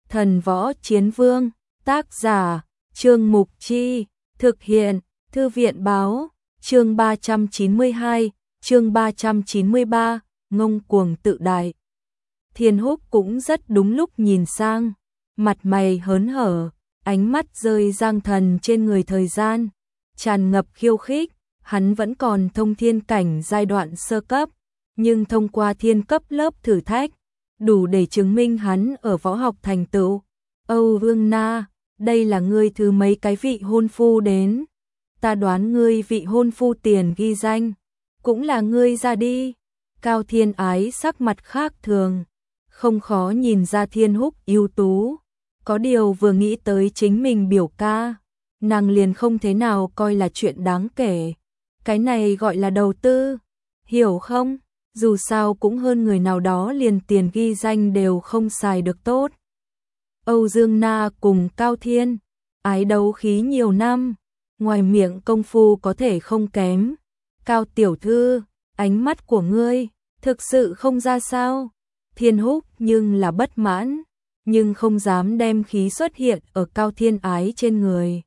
Thần Võ Chiến Vương, tác giả, Trương Mục Chi, thực hiện, Thư viện Báo, chương 392, chương 393, ngông cuồng tự đại. Thiên Húc cũng rất đúng lúc nhìn sang, mặt mày hớn hở, ánh mắt rơi Giang Thần trên người thời gian, tràn ngập khiêu khích, hắn vẫn còn thông thiên cảnh giai đoạn sơ cấp, nhưng thông qua thiên cấp lớp thử thách, đủ để chứng minh hắn ở võ học thành tựu. Âu Vương Na, đây là ngươi thứ mấy cái vị hôn phu đến, ta đoán ngươi vị hôn phu tiền ghi danh, cũng là ngươi ra đi. Cao Thiên Ái sắc mặt khác thường, không khó nhìn ra Thiên Húc ưu tú, có điều vừa nghĩ tới chính mình biểu ca, nàng liền không thế nào coi là chuyện đáng kể. Cái này gọi là đầu tư, hiểu không? Dù sao cũng hơn người nào đó liền tiền ghi danh đều không xài được tốt. Âu Dương Na cùng Cao Thiên Ái đấu khí nhiều năm, ngoài miệng công phu có thể không kém. Cao tiểu thư, ánh mắt của ngươi thực sự không ra sao? Thiên Húc nhưng là bất mãn, nhưng không dám đem khí xuất hiện ở Cao Thiên Ái trên người,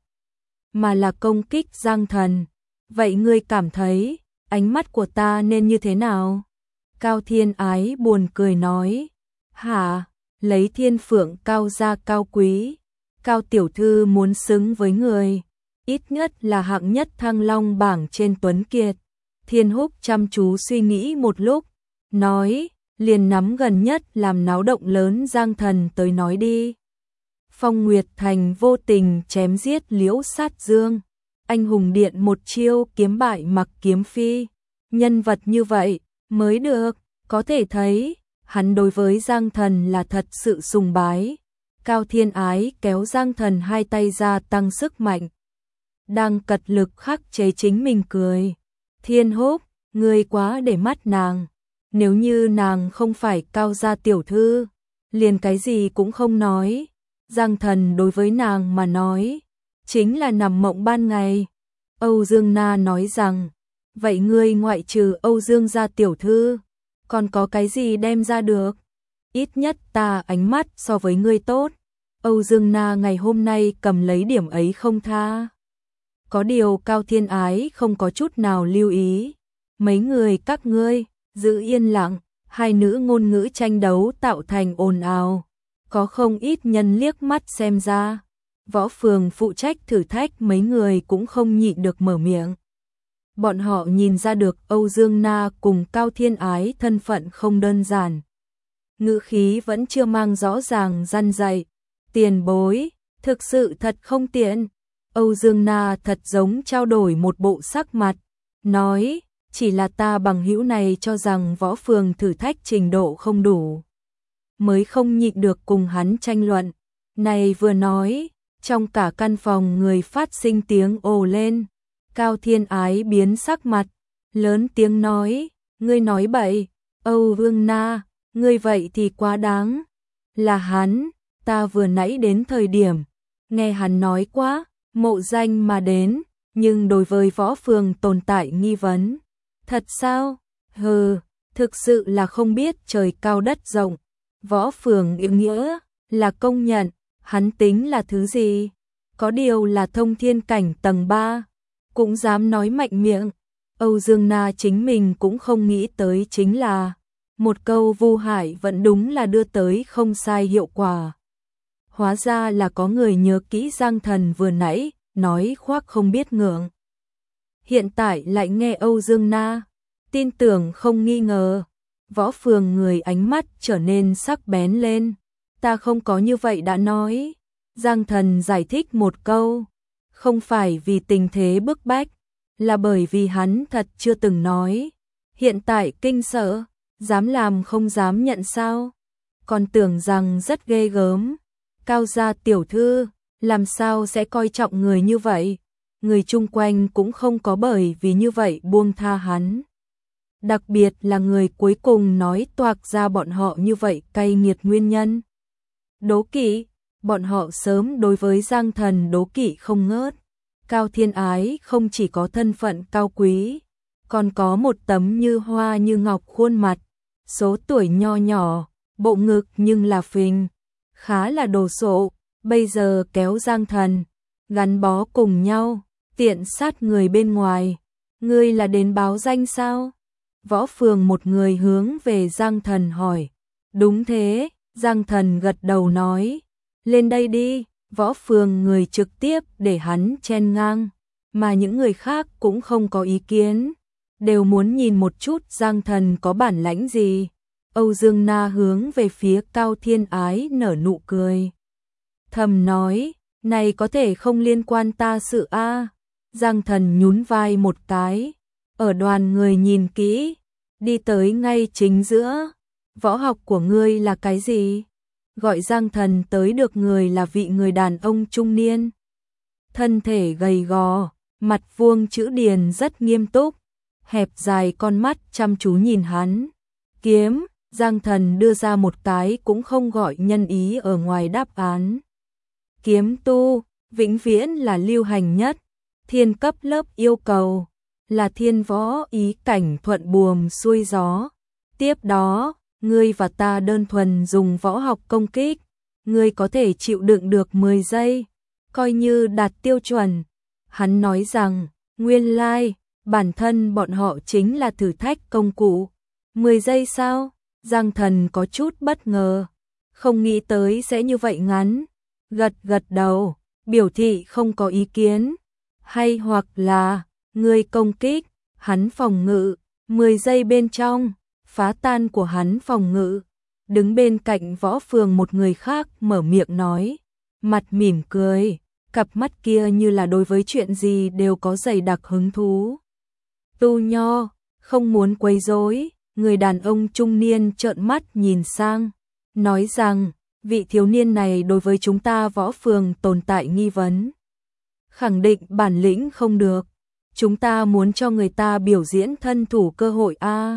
mà là công kích Giang Thần. Vậy ngươi cảm thấy ánh mắt của ta nên như thế nào? Cao Thiên Ái buồn cười nói, hả, lấy thiên phượng cao gia cao quý, Cao tiểu thư muốn xứng với người, ít nhất là hạng nhất Thăng Long bảng trên Tuấn Kiệt. Thiên Húc chăm chú suy nghĩ một lúc, nói, liền nắm gần nhất làm náo động lớn Giang Thần tới nói đi. Phong Nguyệt Thành vô tình chém giết Liễu Sát Dương, anh hùng điện một chiêu kiếm bại Mặc Kiếm Phi, nhân vật như vậy mới được, có thể thấy hắn đối với Giang Thần là thật sự sùng bái. Cao Thiên Ái kéo Giang Thần hai tay ra tăng sức mạnh, đang cật lực khắc chế chính mình cười. Thiên Húc, ngươi quá để mắt nàng, nếu như nàng không phải Cao gia tiểu thư, liền cái gì cũng không nói. Giang Thần đối với nàng mà nói, chính là nằm mộng ban ngày. Âu Dương Na nói rằng, vậy ngươi ngoại trừ Âu Dương gia tiểu thư, còn có cái gì đem ra được? Ít nhất ta ánh mắt so với ngươi tốt. Âu Dương Na ngày hôm nay cầm lấy điểm ấy không tha. Có điều Cao Thiên Ái không có chút nào lưu ý. Mấy người các ngươi, giữ yên lặng, hai nữ ngôn ngữ tranh đấu tạo thành ồn ào. Có không ít nhân liếc mắt xem ra. Võ phường phụ trách thử thách mấy người cũng không nhịn được mở miệng. Bọn họ nhìn ra được Âu Dương Na cùng Cao Thiên Ái thân phận không đơn giản. Ngữ khí vẫn chưa mang rõ ràng răn dạy. Tiền bối, thực sự thật không tiện. Âu Dương Na thật giống trao đổi một bộ sắc mặt, nói, chỉ là ta bằng hữu này cho rằng võ phường thử thách trình độ không đủ, mới không nhịn được cùng hắn tranh luận. Này vừa nói, trong cả căn phòng người phát sinh tiếng ồ lên. Cao Thiên Ái biến sắc mặt, lớn tiếng nói, ngươi nói bậy, Âu Vương Na, ngươi vậy thì quá đáng. Là hắn, ta vừa nãy đến thời điểm, nghe hắn nói quá, mộ danh mà đến, nhưng đối với võ phường tồn tại nghi vấn. Thật sao? Hừ, thực sự là không biết trời cao đất rộng. Võ phường ý nghĩa là công nhận, hắn tính là thứ gì? Có điều là thông thiên cảnh tầng 3, cũng dám nói mạnh miệng. Âu Dương Na chính mình cũng không nghĩ tới chính là một câu vu hại vẫn đúng là đưa tới không sai hiệu quả. Hóa ra là có người nhớ kỹ Giang Thần vừa nãy nói khoác không biết ngượng. Hiện tại lại nghe Âu Dương Na, tin tưởng không nghi ngờ. Võ phường người ánh mắt trở nên sắc bén lên. Ta không có như vậy đã nói. Giang Thần giải thích một câu, không phải vì tình thế bức bách, là bởi vì hắn thật chưa từng nói. Hiện tại kinh sợ, dám làm không dám nhận sao? Còn tưởng rằng rất ghê gớm. Cao gia tiểu thư, làm sao sẽ coi trọng người như vậy? Người chung quanh cũng không có bởi vì như vậy buông tha hắn. Đặc biệt là người cuối cùng nói toạc ra bọn họ như vậy cay nghiệt nguyên nhân. Đố kỵ, bọn họ sớm đối với Giang Thần đố kỵ không ngớt. Cao Thiên Ái không chỉ có thân phận cao quý, còn có một tấm như hoa như ngọc khuôn mặt, số tuổi nho nhỏ, bộ ngực nhưng là phình, khá là đồ sộ, bây giờ kéo Giang Thần, gắn bó cùng nhau, tiện sát người bên ngoài. Ngươi là đến báo danh sao? Võ Phường một người hướng về Giang Thần hỏi. Đúng thế, Giang Thần gật đầu nói. Lên đây đi, Võ Phường người trực tiếp để hắn chen ngang, mà những người khác cũng không có ý kiến, đều muốn nhìn một chút Giang Thần có bản lãnh gì. Âu Dương Na hướng về phía Cao Thiên Ái nở nụ cười. Thầm nói, này có thể không liên quan ta sự a. Giang Thần nhún vai một cái, ở đoàn người nhìn kỹ, đi tới ngay chính giữa. Võ học của ngươi là cái gì? Gọi Giang Thần tới được người là vị người đàn ông trung niên. Thân thể gầy gò, mặt vuông chữ điền rất nghiêm túc, hẹp dài con mắt chăm chú nhìn hắn. Kiếm, Giang Thần đưa ra một cái cũng không gọi nhân ý ở ngoài đáp án. Kiếm tu, vĩnh viễn là lưu hành nhất. Thiên cấp lớp yêu cầu là thiên võ ý cảnh thuận buồm xuôi gió. Tiếp đó, ngươi và ta đơn thuần dùng võ học công kích, ngươi có thể chịu đựng được 10 giây, coi như đạt tiêu chuẩn. Hắn nói rằng, nguyên lai, bản thân bọn họ chính là thử thách công cụ. 10 giây sao? Giang Thần có chút bất ngờ, không nghĩ tới sẽ như vậy ngắn. Gật gật đầu, biểu thị không có ý kiến. Hay hoặc là, ngươi công kích, hắn phòng ngự, 10 giây bên trong, phá tan của hắn phòng ngự. Đứng bên cạnh Võ Phường một người khác mở miệng nói, mặt mỉm cười, cặp mắt kia như là đối với chuyện gì đều có dày đặc hứng thú. Tu Nho, không muốn quấy rối, người đàn ông trung niên trợn mắt nhìn sang, nói rằng, vị thiếu niên này đối với chúng ta Võ Phường tồn tại nghi vấn. Khẳng định bản lĩnh không được, chúng ta muốn cho người ta biểu diễn thân thủ cơ hội a.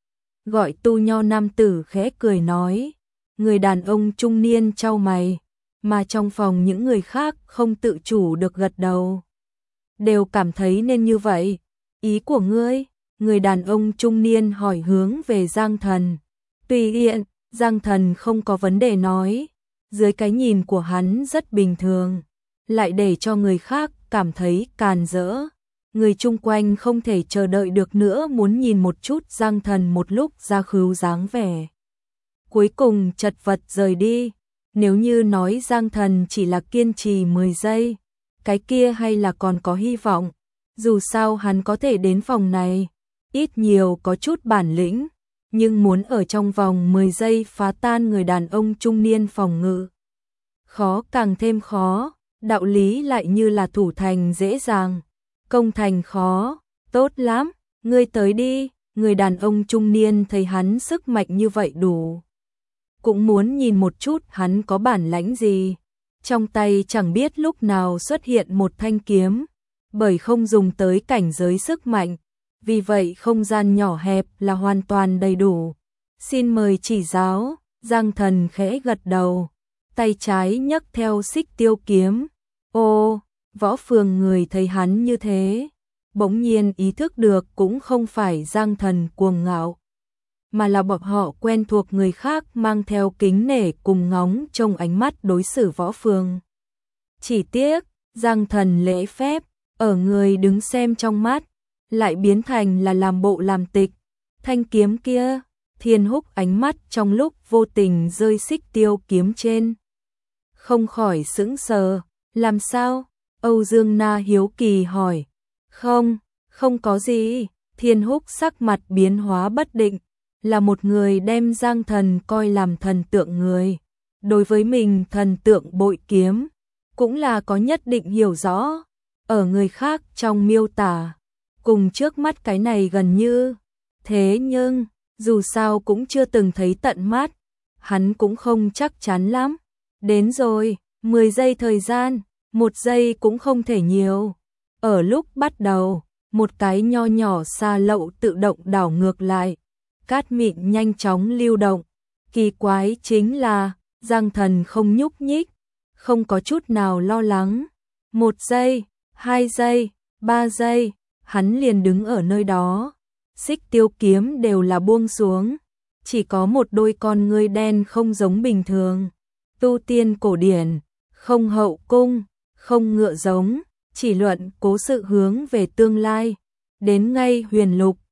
Gọi Tu Nho nam tử khẽ cười nói, người đàn ông trung niên chau mày, mà trong phòng những người khác không tự chủ được gật đầu. Đều cảm thấy nên như vậy, ý của ngươi? Người đàn ông trung niên hỏi hướng về Giang Thần. Tùy tiện, Giang Thần không có vấn đề nói, dưới cái nhìn của hắn rất bình thường, lại để cho người khác cảm thấy càn rỡ. Người chung quanh không thể chờ đợi được nữa muốn nhìn một chút Giang Thần một lúc ra khứu dáng vẻ. Cuối cùng chật vật rời đi, nếu như nói Giang Thần chỉ là kiên trì 10 giây, cái kia hay là còn có hy vọng, dù sao hắn có thể đến phòng này, ít nhiều có chút bản lĩnh, nhưng muốn ở trong vòng 10 giây phá tan người đàn ông trung niên phòng ngự. Khó càng thêm khó, đạo lý lại như là thủ thành dễ dàng, công thành khó, tốt lắm, ngươi tới đi. Người đàn ông trung niên thấy hắn sức mạnh như vậy đủ, cũng muốn nhìn một chút hắn có bản lãnh gì. Trong tay chẳng biết lúc nào xuất hiện một thanh kiếm, bởi không dùng tới cảnh giới sức mạnh, vì vậy không gian nhỏ hẹp là hoàn toàn đầy đủ. Xin mời chỉ giáo. Giang Thần khẽ gật đầu, tay trái nhấc theo xích tiêu kiếm. Ô, Võ Phường người thấy hắn như thế, bỗng nhiên ý thức được cũng không phải Giang Thần cuồng ngạo, mà là bọn họ quen thuộc người khác mang theo kính nể cùng ngóng trong ánh mắt đối xử Võ Phường. Chỉ tiếc, Giang Thần lễ phép, ở người đứng xem trong mắt, lại biến thành là làm bộ làm tịch. Thanh kiếm kia, Thiên Húc ánh mắt trong lúc vô tình rơi xích tiêu kiếm trên, không khỏi sững sờ. Làm sao? Âu Dương Na hiếu kỳ hỏi. Không có gì. Thiên Húc sắc mặt biến hóa bất định, là một người đem Giang Thần coi làm thần tượng người. Đối với mình thần tượng bội kiếm, cũng là có nhất định hiểu rõ. Ở người khác trong miêu tả, cùng trước mắt cái này gần như. Thế nhưng, dù sao cũng chưa từng thấy tận mắt, hắn cũng không chắc chắn lắm. Đến rồi, 10 giây thời gian, 1 giây cũng không thể nhiều. Ở lúc bắt đầu, một cái nho nhỏ xa lậu tự động đảo ngược lại, cát mịn nhanh chóng lưu động. Kỳ quái chính là, Giang Thần không nhúc nhích, không có chút nào lo lắng. 1 giây, 2 giây, 3 giây, hắn liền đứng ở nơi đó. Xích tiêu kiếm đều là buông xuống, chỉ có một đôi con ngươi đen không giống bình thường. tu tiên cổ điển, không hậu cung, không ngựa giống, chỉ luận cố sự hướng về tương lai. Đến ngay huyền lục,